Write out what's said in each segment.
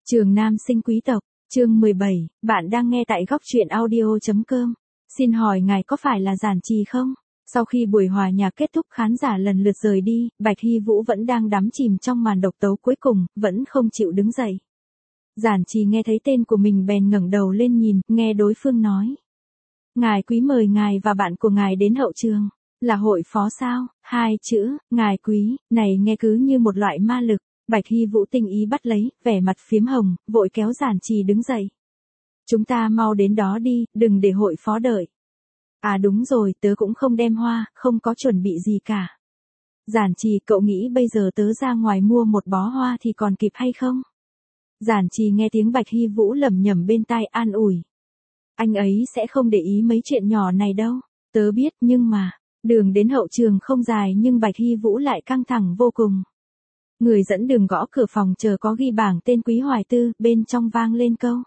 Trường Nam sinh quý tộc, chương 17, bạn đang nghe tại góc truyện audio.com. Xin hỏi ngài có phải là Giản Trì không? Sau khi buổi hòa nhạc kết thúc khán giả lần lượt rời đi, Bạch Hy Vũ vẫn đang đắm chìm trong màn độc tấu cuối cùng, vẫn không chịu đứng dậy. Giản Trì nghe thấy tên của mình bèn ngẩng đầu lên nhìn, nghe đối phương nói. Ngài Quý mời ngài và bạn của ngài đến hậu trường. Là hội phó sao? Hai chữ, ngài Quý, này nghe cứ như một loại ma lực. Bạch Hy Vũ tinh ý bắt lấy, vẻ mặt phiếm hồng, vội kéo Giản Trì đứng dậy. Chúng ta mau đến đó đi, đừng để hội phó đợi. À đúng rồi, tớ cũng không đem hoa, không có chuẩn bị gì cả. Giản Trì, cậu nghĩ bây giờ tớ ra ngoài mua một bó hoa thì còn kịp hay không? Giản Trì nghe tiếng Bạch Hy Vũ lẩm nhẩm bên tai an ủi. Anh ấy sẽ không để ý mấy chuyện nhỏ này đâu, tớ biết nhưng mà, đường đến hậu trường không dài nhưng Bạch Hy Vũ lại căng thẳng vô cùng. Người dẫn đường gõ cửa phòng chờ có ghi bảng tên Quý Hoài Tư, bên trong vang lên câu.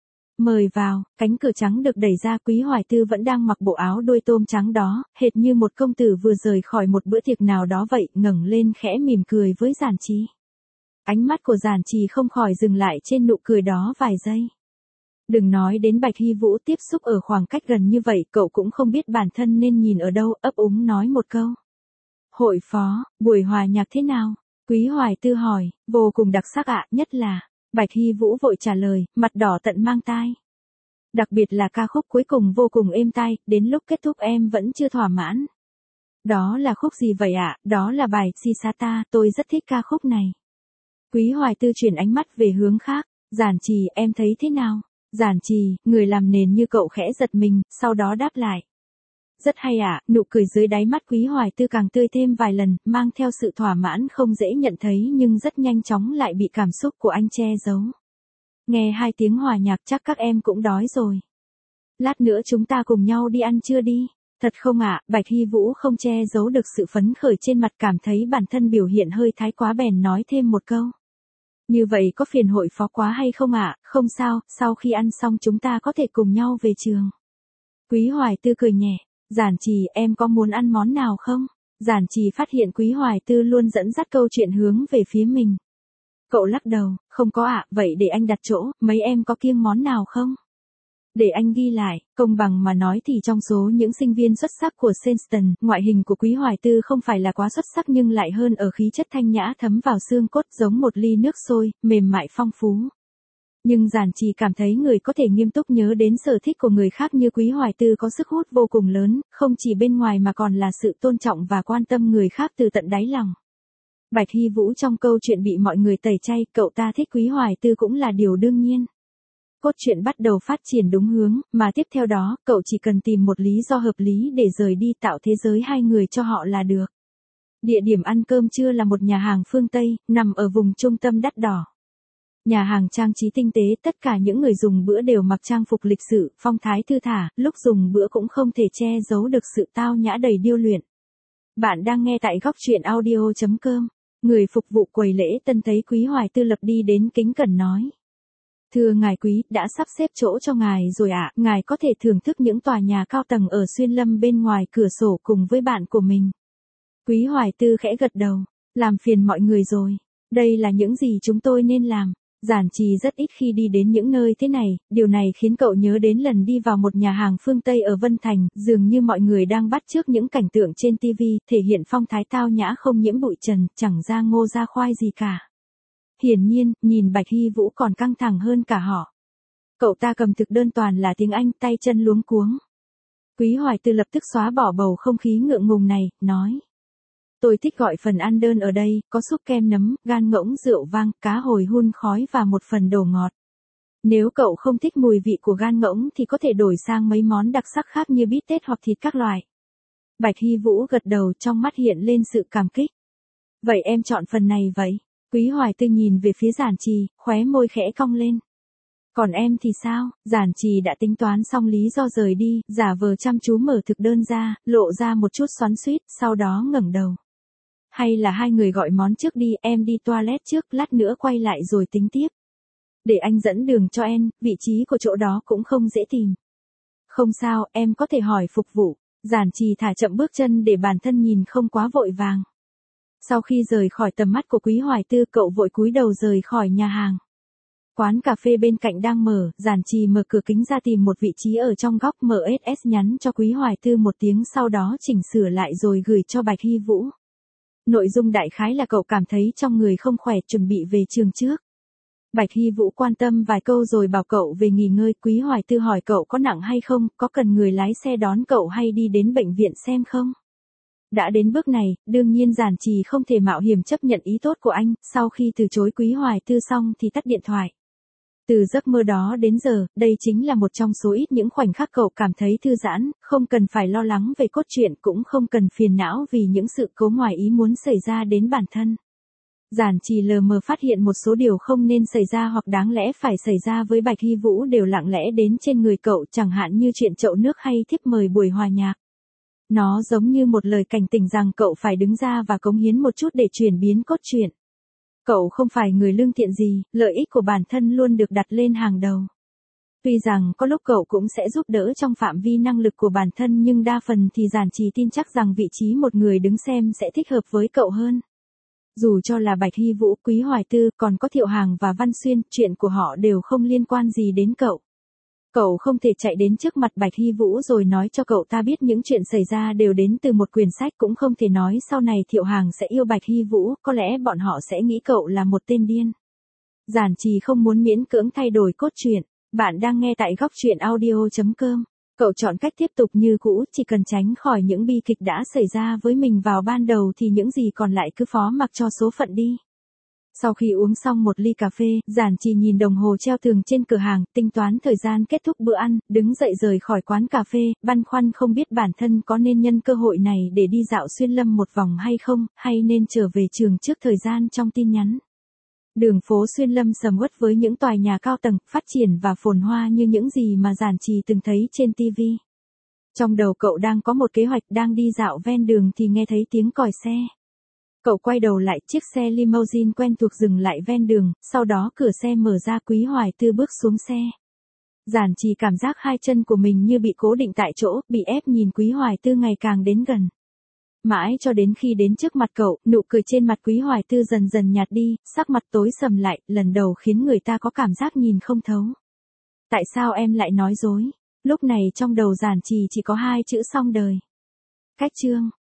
Mời vào, cánh cửa trắng được đẩy ra, Quý Hoài Tư vẫn đang mặc bộ áo đuôi tôm trắng đó, hệt như một công tử vừa rời khỏi một bữa tiệc nào đó vậy, ngẩng lên khẽ mỉm cười với Giản Trì. Ánh mắt của Giản Trì không khỏi dừng lại trên nụ cười đó vài giây. Đừng nói đến Bạch Hy Vũ tiếp xúc ở khoảng cách gần như vậy, cậu cũng không biết bản thân nên nhìn ở đâu, ấp úng nói một câu. Hội phó, buổi hòa nhạc thế nào? Quý Hoài Tư hỏi, vô cùng đặc sắc ạ, nhất là, Bạch Hy Vũ vội trả lời, mặt đỏ tận mang tai. Đặc biệt là ca khúc cuối cùng vô cùng êm tai, đến lúc kết thúc em vẫn chưa thỏa mãn. Đó là khúc gì vậy ạ? Đó là bài Sisata, tôi rất thích ca khúc này. Quý Hoài Tư chuyển ánh mắt về hướng khác, Giản Trì, em thấy thế nào? Giản Trì, người làm nền như cậu khẽ giật mình, sau đó đáp lại. Rất hay ạ, nụ cười dưới đáy mắt Quý Hoài Tư càng tươi thêm vài lần, mang theo sự thỏa mãn không dễ nhận thấy nhưng rất nhanh chóng lại bị cảm xúc của anh che giấu. Nghe hai tiếng hòa nhạc chắc các em cũng đói rồi. Lát nữa chúng ta cùng nhau đi ăn trưa đi. Thật không ạ? Bạch Hy Vũ không che giấu được sự phấn khởi trên mặt, cảm thấy bản thân biểu hiện hơi thái quá bèn nói thêm một câu. Như vậy có phiền hội phó quá hay không ạ? Không sao, sau khi ăn xong chúng ta có thể cùng nhau về trường. Quý Hoài Tư cười nhẹ. Giản Trì, em có muốn ăn món nào không? Giản Trì phát hiện Quý Hoài Tư luôn dẫn dắt câu chuyện hướng về phía mình. Cậu lắc đầu, không có ạ, vậy để anh đặt chỗ, mấy em có kiêng món nào không? Để anh ghi lại, công bằng mà nói thì trong số những sinh viên xuất sắc của Senston, ngoại hình của Quý Hoài Tư không phải là quá xuất sắc nhưng lại hơn ở khí chất thanh nhã thấm vào xương cốt, giống một ly nước sôi, mềm mại phong phú. Nhưng Giản Trì cảm thấy người có thể nghiêm túc nhớ đến sở thích của người khác như Quý Hoài Tư có sức hút vô cùng lớn, không chỉ bên ngoài mà còn là sự tôn trọng và quan tâm người khác từ tận đáy lòng. Bạch Hy Vũ trong câu chuyện bị mọi người tẩy chay, cậu ta thích Quý Hoài Tư cũng là điều đương nhiên. Cốt truyện bắt đầu phát triển đúng hướng, mà tiếp theo đó, cậu chỉ cần tìm một lý do hợp lý để rời đi, tạo thế giới hai người cho họ là được. Địa điểm ăn cơm trưa là một nhà hàng phương Tây, nằm ở vùng trung tâm đắt đỏ. Nhà hàng trang trí tinh tế, tất cả những người dùng bữa đều mặc trang phục lịch sự, phong thái thư thả, lúc dùng bữa cũng không thể che giấu được sự tao nhã đầy điêu luyện. Bạn đang nghe tại góc truyện audio.com. Người phục vụ quầy lễ tân thấy Quý Hoài Tư lập đi đến kính cẩn nói. Thưa ngài Quý, đã sắp xếp chỗ cho ngài rồi ạ, ngài có thể thưởng thức những tòa nhà cao tầng ở Xuyên Lâm bên ngoài cửa sổ cùng với bạn của mình. Quý Hoài Tư khẽ gật đầu, làm phiền mọi người rồi, đây là những gì chúng tôi nên làm. Giản Trì rất ít khi đi đến những nơi thế này, điều này khiến cậu nhớ đến lần đi vào một nhà hàng phương Tây ở Vân Thành, dường như mọi người đang bắt chước những cảnh tượng trên TV, thể hiện phong thái tao nhã không nhiễm bụi trần, chẳng ra ngô ra khoai gì cả. Hiển nhiên, nhìn Bạch Hy Vũ còn căng thẳng hơn cả họ. Cậu ta cầm thực đơn toàn là tiếng Anh, tay chân luống cuống. Quý Hoài Tư lập tức xóa bỏ bầu không khí ngượng ngùng này, nói. Tôi thích gọi phần ăn đơn ở đây, có súp kem nấm, gan ngỗng rượu vang, cá hồi hun khói và một phần đồ ngọt. Nếu cậu không thích mùi vị của gan ngỗng thì có thể đổi sang mấy món đặc sắc khác như bít tết hoặc thịt các loại. Bạch Hy Vũ gật đầu, trong mắt hiện lên sự cảm kích. Vậy em chọn phần này vậy? Quý Hoài Tư nhìn về phía Giản Trì, khóe môi khẽ cong lên. Còn em thì sao? Giản Trì đã tính toán xong lý do rời đi, giả vờ chăm chú mở thực đơn ra, lộ ra một chút xoắn xuýt, sau đó ngẩng đầu. Hay là hai người gọi món trước đi, em đi toilet trước, lát nữa quay lại rồi tính tiếp. Để anh dẫn đường cho em, vị trí của chỗ đó cũng không dễ tìm. Không sao, em có thể hỏi phục vụ. Giản Trì thả chậm bước chân để bản thân nhìn không quá vội vàng. Sau khi rời khỏi tầm mắt của Quý Hoài Tư, cậu vội cúi đầu rời khỏi nhà hàng. Quán cà phê bên cạnh đang mở, Giản Trì mở cửa kính ra tìm một vị trí ở trong góc, MSS nhắn cho Quý Hoài Tư một tiếng, sau đó chỉnh sửa lại rồi gửi cho Bạch Hy Vũ. Nội dung đại khái là cậu cảm thấy trong người không khỏe, chuẩn bị về trường trước. Bạch Hy Vũ quan tâm vài câu rồi bảo cậu về nghỉ ngơi. Quý Hoài Tư hỏi cậu có nặng hay không, có cần người lái xe đón cậu hay đi đến bệnh viện xem không? Đã đến bước này, đương nhiên Giản Trì không thể mạo hiểm chấp nhận ý tốt của anh. Sau khi từ chối Quý Hoài Tư xong thì tắt điện thoại. Từ giấc mơ đó đến giờ, đây chính là một trong số ít những khoảnh khắc cậu cảm thấy thư giãn, không cần phải lo lắng về cốt truyện, cũng không cần phiền não vì những sự cố ngoài ý muốn xảy ra đến bản thân. Giản Trì lờ mờ phát hiện một số điều không nên xảy ra hoặc đáng lẽ phải xảy ra với Bạch Hy Vũ đều lặng lẽ đến trên người cậu, chẳng hạn như chuyện chậu nước hay thiếp mời buổi hòa nhạc. Nó giống như một lời cảnh tỉnh rằng cậu phải đứng ra và cống hiến một chút để chuyển biến cốt truyện. Cậu không phải người lương thiện gì, lợi ích của bản thân luôn được đặt lên hàng đầu. Tuy rằng có lúc cậu cũng sẽ giúp đỡ trong phạm vi năng lực của bản thân, nhưng đa phần thì Giản Trì tin chắc rằng vị trí một người đứng xem sẽ thích hợp với cậu hơn. Dù cho là Bạch Hy Vũ, Quý Hoài Tư, còn có Thiệu Hàng và Văn Xuyên, chuyện của họ đều không liên quan gì đến cậu. Cậu không thể chạy đến trước mặt Bạch Hy Vũ rồi nói cho cậu ta biết những chuyện xảy ra đều đến từ một quyển sách, cũng không thể nói sau này Thiệu Hàng sẽ yêu Bạch Hy Vũ, có lẽ bọn họ sẽ nghĩ cậu là một tên điên. Giản Trì không muốn miễn cưỡng thay đổi cốt truyện. Bạn đang nghe tại góc truyện audio.com. Cậu chọn cách tiếp tục như cũ, chỉ cần tránh khỏi những bi kịch đã xảy ra với mình vào ban đầu thì những gì còn lại cứ phó mặc cho số phận đi. Sau khi uống xong một ly cà phê, Giản Trì nhìn đồng hồ treo tường trên cửa hàng, tính toán thời gian kết thúc bữa ăn, đứng dậy rời khỏi quán cà phê, băn khoăn không biết bản thân có nên nhân cơ hội này để đi dạo Xuyên Lâm một vòng hay không, hay nên trở về trường trước thời gian trong tin nhắn. Đường phố Xuyên Lâm sầm uất với những tòa nhà cao tầng, phát triển và phồn hoa như những gì mà Giản Trì từng thấy trên TV. Trong đầu cậu đang có một kế hoạch, đang đi dạo ven đường thì nghe thấy tiếng còi xe. Cậu quay đầu lại, chiếc xe limousine quen thuộc dừng lại ven đường, sau đó cửa xe mở ra, Quý Hoài Tư bước xuống xe. Giản Trì cảm giác hai chân của mình như bị cố định tại chỗ, bị ép nhìn Quý Hoài Tư ngày càng đến gần. Mãi cho đến khi đến trước mặt cậu, nụ cười trên mặt Quý Hoài Tư dần dần nhạt đi, sắc mặt tối sầm lại, lần đầu khiến người ta có cảm giác nhìn không thấu. Tại sao em lại nói dối? Lúc này trong đầu Giản Trì chỉ có hai chữ: xong đời. Cách chương.